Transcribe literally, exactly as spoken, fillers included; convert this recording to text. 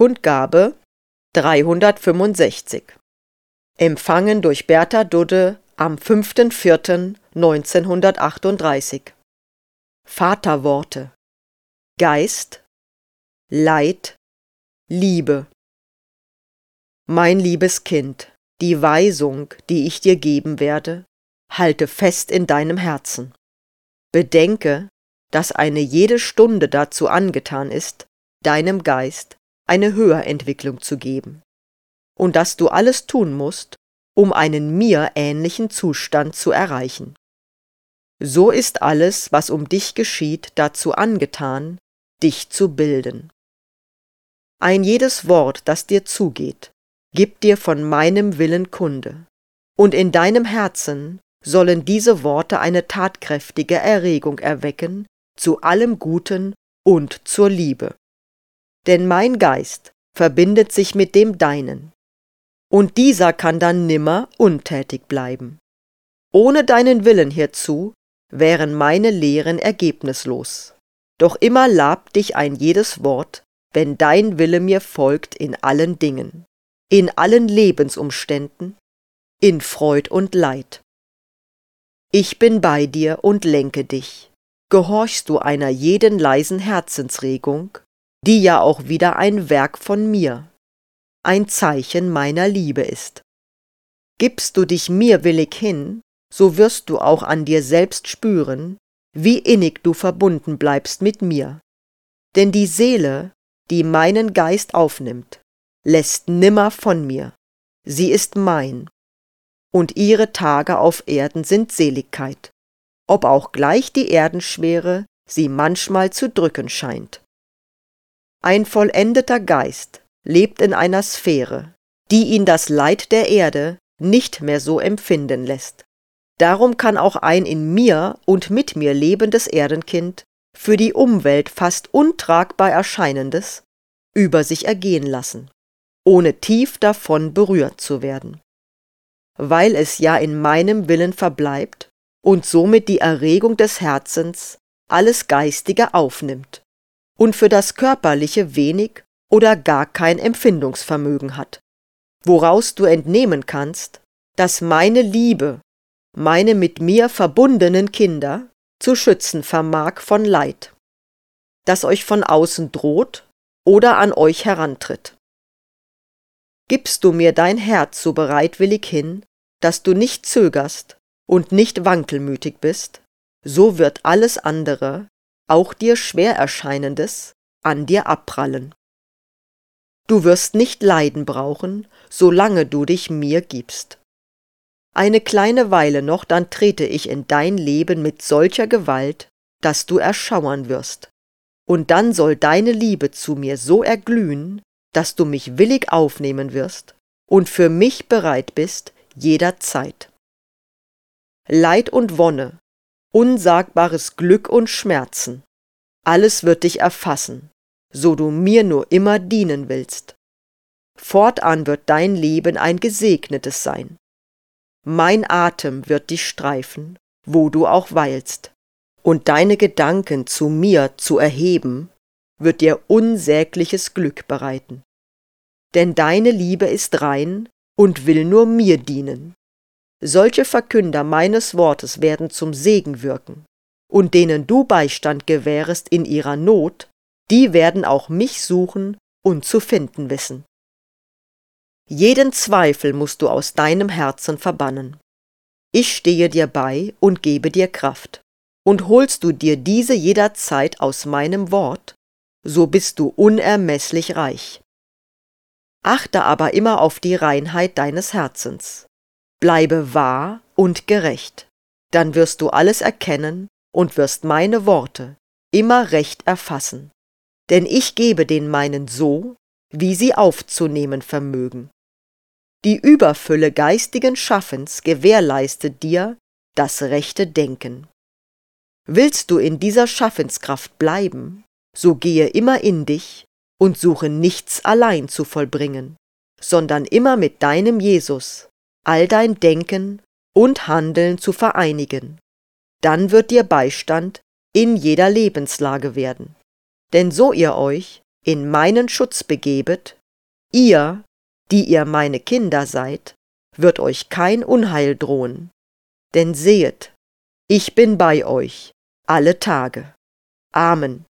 Kundgabe dreihundertfünfundsechzig. Empfangen durch Bertha Dudde am fünfter vierter neunzehnhundertachtunddreißig. Vaterworte: Geist, Leid, Liebe. Mein liebes Kind, die Weisung, die ich dir geben werde, halte fest in deinem Herzen. Bedenke, dass eine jede Stunde dazu angetan ist, deinem Geist eine Höherentwicklung zu geben, und dass du alles tun musst, um einen mir ähnlichen Zustand zu erreichen. So ist alles, was um dich geschieht, dazu angetan, dich zu bilden. Ein jedes Wort, das dir zugeht, gibt dir von meinem Willen Kunde, und in deinem Herzen sollen diese Worte eine tatkräftige Erregung erwecken zu allem Guten und zur Liebe. Denn mein Geist verbindet sich mit dem Deinen, und dieser kann dann nimmer untätig bleiben. Ohne deinen Willen hierzu wären meine Lehren ergebnislos, doch immer labt dich ein jedes Wort, wenn dein Wille mir folgt in allen Dingen, in allen Lebensumständen, in Freud und Leid. Ich bin bei dir und lenke dich. Gehorchst du einer jeden leisen Herzensregung, die ja auch wieder ein Werk von mir, ein Zeichen meiner Liebe ist. Gibst du dich mir willig hin, so wirst du auch an dir selbst spüren, wie innig du verbunden bleibst mit mir. Denn die Seele, die meinen Geist aufnimmt, lässt nimmer von mir, sie ist mein, und ihre Tage auf Erden sind Seligkeit, ob auch gleich die Erdenschwere sie manchmal zu drücken scheint. Ein vollendeter Geist lebt in einer Sphäre, die ihn das Leid der Erde nicht mehr so empfinden lässt. Darum kann auch ein in mir und mit mir lebendes Erdenkind für die Umwelt fast untragbar Erscheinendes über sich ergehen lassen, ohne tief davon berührt zu werden. Weil es ja in meinem Willen verbleibt und somit die Erregung des Herzens alles Geistige aufnimmt und für das Körperliche wenig oder gar kein Empfindungsvermögen hat, woraus du entnehmen kannst, dass meine Liebe meine mit mir verbundenen Kinder zu schützen vermag von Leid, das euch von außen droht oder an euch herantritt. Gibst du mir dein Herz so bereitwillig hin, dass du nicht zögerst und nicht wankelmütig bist, so wird alles andere, auch dir schwer erscheinendes, an dir abprallen. Du wirst nicht leiden brauchen, solange du dich mir gibst. Eine kleine Weile noch, dann trete ich in dein Leben mit solcher Gewalt, dass du erschauern wirst, und dann soll deine Liebe zu mir so erglühen, dass du mich willig aufnehmen wirst und für mich bereit bist jederzeit. Leid und Wonne, unsagbares Glück und Schmerzen, alles wird dich erfassen, so du mir nur immer dienen willst. Fortan wird dein Leben ein gesegnetes sein. Mein Atem wird dich streifen, wo du auch weilst, und deine Gedanken zu mir zu erheben, wird dir unsägliches Glück bereiten. Denn deine Liebe ist rein und will nur mir dienen. Solche Verkünder meines Wortes werden zum Segen wirken, und denen du Beistand gewährest in ihrer Not, die werden auch mich suchen und zu finden wissen. Jeden Zweifel musst du aus deinem Herzen verbannen. Ich stehe dir bei und gebe dir Kraft, und holst du dir diese jederzeit aus meinem Wort, so bist du unermeßlich reich. Achte aber immer auf die Reinheit deines Herzens. Bleibe wahr und gerecht, dann wirst du alles erkennen und wirst meine Worte immer recht erfassen. Denn ich gebe den meinen so, wie sie aufzunehmen vermögen. Die Überfülle geistigen Schaffens gewährleistet dir das rechte Denken. Willst du in dieser Schaffenskraft bleiben, so gehe immer in dich und suche nichts allein zu vollbringen, sondern immer mit deinem Jesus all dein Denken und Handeln zu vereinigen. Dann wird dir Beistand in jeder Lebenslage werden. Denn so ihr euch in meinen Schutz begebet, ihr, die ihr meine Kinder seid, wird euch kein Unheil drohen. Denn sehet, ich bin bei euch alle Tage. Amen.